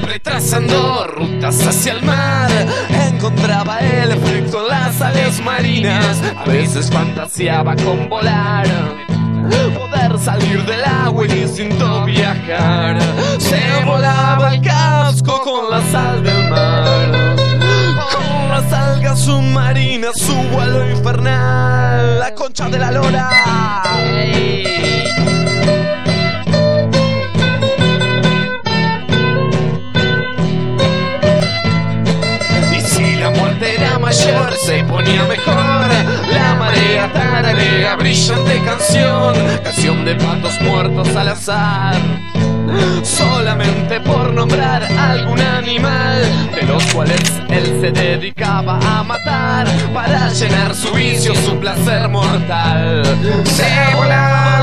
siempre trazando rutas hacia el mar. Encontraba el efecto en las sales marinas, a veces fantaseaba con volar, poder salir del agua y distinto viajar. Se volaba el casco con la sal del mar, con las algas submarinas, su vuelo infernal, la concha de la lora. Y si la muerte era mayor, se ponía mejor. La marea tararea, brillante canción, canción de patos muertos al azar, solamente por nombrar algún animal de los cuales él se dedicaba a matar para llenar su vicio, su placer mortal. Se volaba